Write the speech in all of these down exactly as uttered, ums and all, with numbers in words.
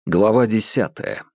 Глава десятая.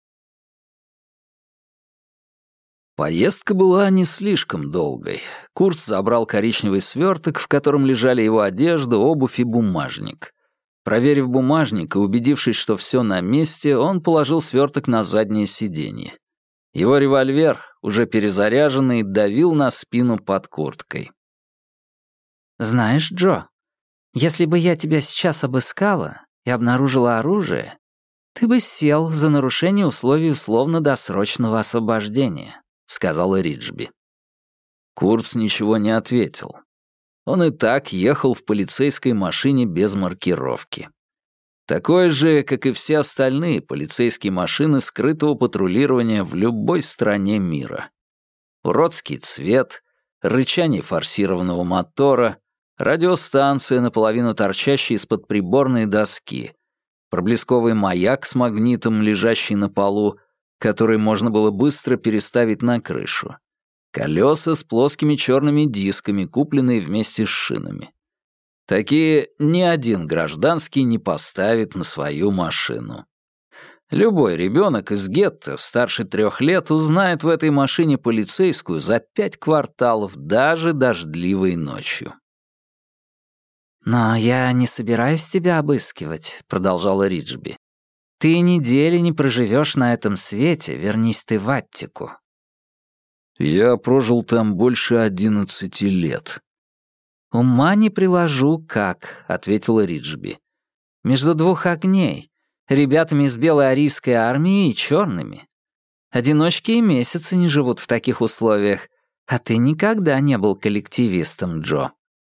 Поездка была не слишком долгой. Курт забрал коричневый сверток, в котором лежали его одежда, обувь и бумажник. Проверив бумажник и убедившись, что все на месте, он положил сверток на заднее сиденье. Его револьвер, уже перезаряженный, давил на спину под курткой. «Знаешь, Джо, если бы я тебя сейчас обыскала и обнаружила оружие, ты бы сел за нарушение условий условно-досрочного освобождения», — сказала Риджби. Курц ничего не ответил. Он и так ехал в полицейской машине без маркировки. Такой же, как и все остальные полицейские машины скрытого патрулирования в любой стране мира. Уродский цвет, рычание форсированного мотора, радиостанция, наполовину торчащая из-под приборной доски, проблесковый маяк с магнитом, лежащий на полу, который можно было быстро переставить на крышу, колеса с плоскими черными дисками, купленные вместе с шинами. Такие ни один гражданский не поставит на свою машину. Любой ребенок из гетто старше трех лет узнает в этой машине полицейскую за пять кварталов, даже дождливой ночью. «Но я не собираюсь тебя обыскивать», — продолжала Риджби. «Ты недели не проживешь на этом свете, вернись ты в Аттику». «Я прожил там больше одиннадцати лет». «Ума не приложу, как», — ответила Риджби. «Между двух огней, ребятами из белой арийской армии и черными. Одиночки и месяцы не живут в таких условиях, а ты никогда не был коллективистом, Джо».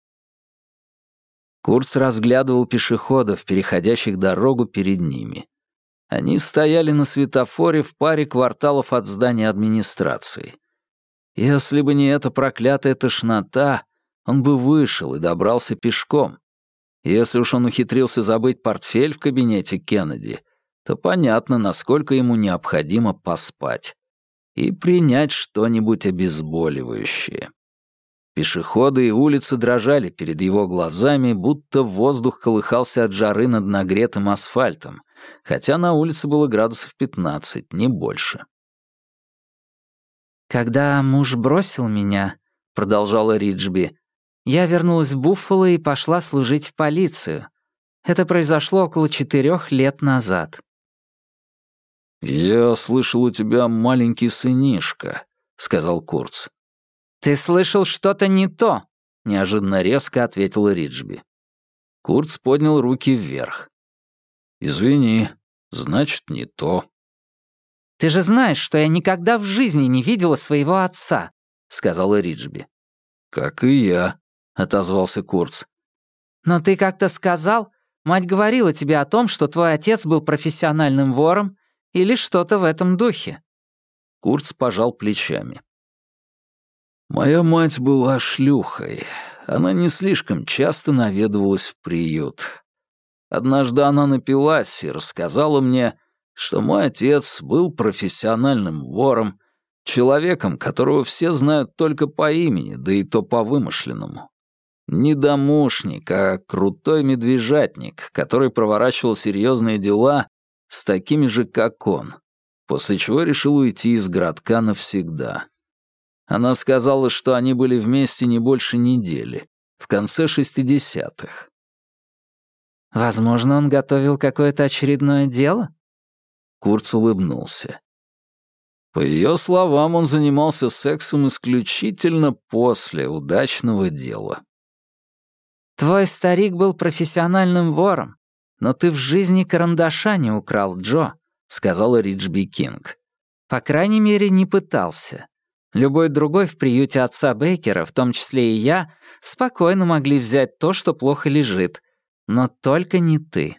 Курц разглядывал пешеходов, переходящих дорогу перед ними. Они стояли на светофоре в паре кварталов от здания администрации. Если бы не эта проклятая тошнота, он бы вышел и добрался пешком. Если уж он ухитрился забыть портфель в кабинете Кеннеди, то понятно, насколько ему необходимо поспать и принять что-нибудь обезболивающее. Пешеходы и улицы дрожали перед его глазами, будто воздух колыхался от жары над нагретым асфальтом, хотя на улице было градусов пятнадцать, не больше. «Когда муж бросил меня», — продолжала Риджби, «я вернулась в Буффало и пошла служить в полицию. Это произошло около четырех лет назад». «Я слышал, у тебя маленький сынишка», — сказал Курц. «Ты слышал что-то не то», — неожиданно резко ответила Риджби. Курц поднял руки вверх. «Извини, значит, не то». «Ты же знаешь, что я никогда в жизни не видела своего отца», — сказала Риджби. «Как и я», — отозвался Курц. «Но ты как-то сказал, мать говорила тебе о том, что твой отец был профессиональным вором или что-то в этом духе». Курц пожал плечами. «Моя мать была шлюхой. Она не слишком часто наведывалась в приют. Однажды она напилась и рассказала мне, что мой отец был профессиональным вором, человеком, которого все знают только по имени, да и то по вымышленному. Не домушник, а крутой медвежатник, который проворачивал серьезные дела с такими же, как он, после чего решил уйти из городка навсегда. Она сказала, что они были вместе не больше недели, в конце шестидесятых. «Возможно, он готовил какое-то очередное дело?» Курц улыбнулся. По ее словам, он занимался сексом исключительно после удачного дела. «Твой старик был профессиональным вором, но ты в жизни карандаша не украл, Джо», — сказала Риджби Кинг. «По крайней мере, не пытался. Любой другой в приюте отца Бейкера, в том числе и я, спокойно могли взять то, что плохо лежит, но только не ты».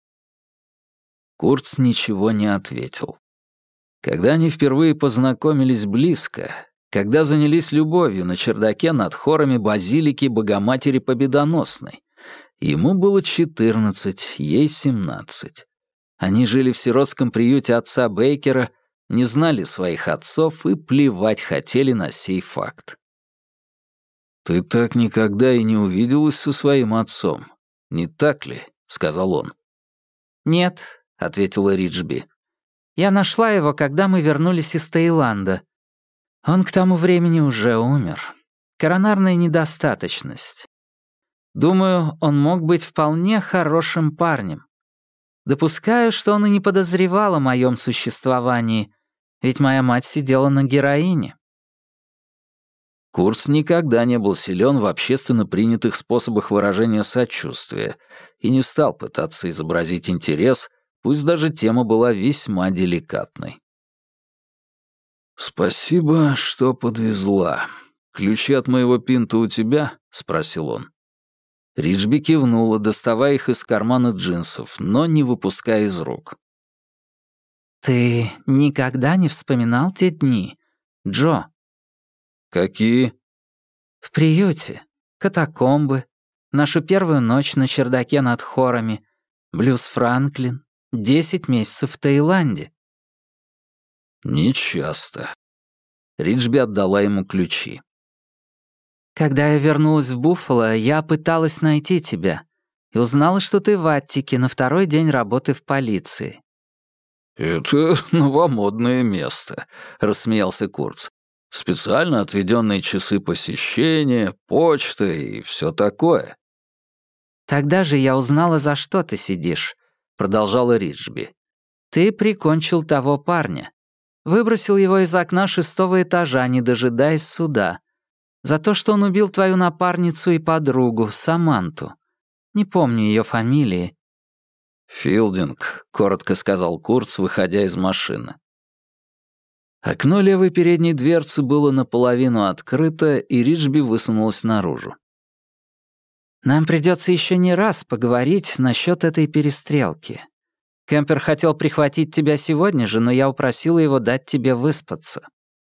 Курц ничего не ответил. Когда они впервые познакомились близко, когда занялись любовью на чердаке над хорами базилики Богоматери Победоносной, ему было четырнадцать, ей семнадцать. Они жили в сиротском приюте отца Бейкера, не знали своих отцов и плевать хотели на сей факт. «Ты так никогда и не увиделась со своим отцом, не так ли?» — сказал он. «Нет, — ответила Риджби. «Я нашла его, когда мы вернулись из Таиланда. Он к тому времени уже умер. Коронарная недостаточность. Думаю, он мог быть вполне хорошим парнем. Допускаю, что он и не подозревал о моем существовании, ведь моя мать сидела на героине». Курц никогда не был силен в общественно принятых способах выражения сочувствия и не стал пытаться изобразить интерес, пусть даже тема была весьма деликатной. «Спасибо, что подвезла. Ключи от моего пинта у тебя?» — спросил он. Риджби кивнула, доставая их из кармана джинсов, но не выпуская из рук. «Ты никогда не вспоминал те дни, Джо?» «Какие?» «В приюте. Катакомбы. Нашу первую ночь на чердаке над хорами. Блюз Франклин. Десять месяцев в Таиланде». «Нечасто». Риджби отдала ему ключи. «Когда я вернулась в Буффало, я пыталась найти тебя и узнала, что ты в Аттике на второй день работы в полиции». «Это новомодное место», — рассмеялся Курц. «Специально отведенные часы посещения, почта и все такое». «Тогда же я узнала, за что ты сидишь», — продолжала Риджби. «Ты прикончил того парня. Выбросил его из окна шестого этажа, не дожидаясь суда. За то, что он убил твою напарницу и подругу, Саманту. Не помню ее фамилии». «Филдинг», — коротко сказал Курц, выходя из машины. Окно левой передней дверцы было наполовину открыто, и Риджби высунулась наружу. «Нам придется еще не раз поговорить насчет этой перестрелки. Кемпер хотел прихватить тебя сегодня же, но я упросила его дать тебе выспаться».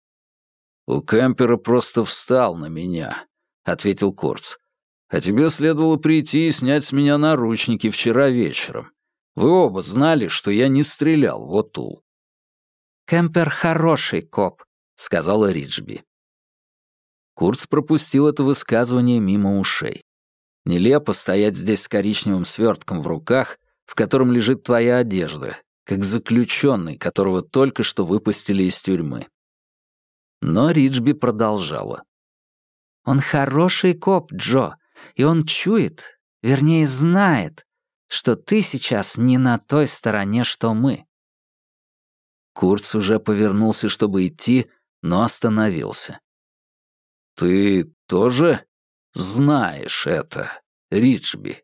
«У Кемпера просто встал на меня», — ответил Курц. «А тебе следовало прийти и снять с меня наручники вчера вечером. Вы оба знали, что я не стрелял в Отул». «Кемпер хороший коп», — сказала Риджби. Курц пропустил это высказывание мимо ушей. Нелепо стоять здесь с коричневым свертком в руках, в котором лежит твоя одежда, как заключенный, которого только что выпустили из тюрьмы. Но Риджби продолжала. «Он хороший коп, Джо, и он чует, вернее, знает, что ты сейчас не на той стороне, что мы». Курц уже повернулся, чтобы идти, но остановился. «Ты тоже знаешь это, Риджби?»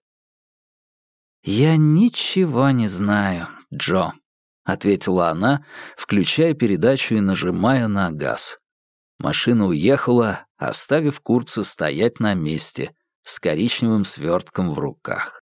«Я ничего не знаю, Джо», — ответила она, включая передачу и нажимая на газ. Машина уехала, оставив Курца стоять на месте с коричневым свертком в руках.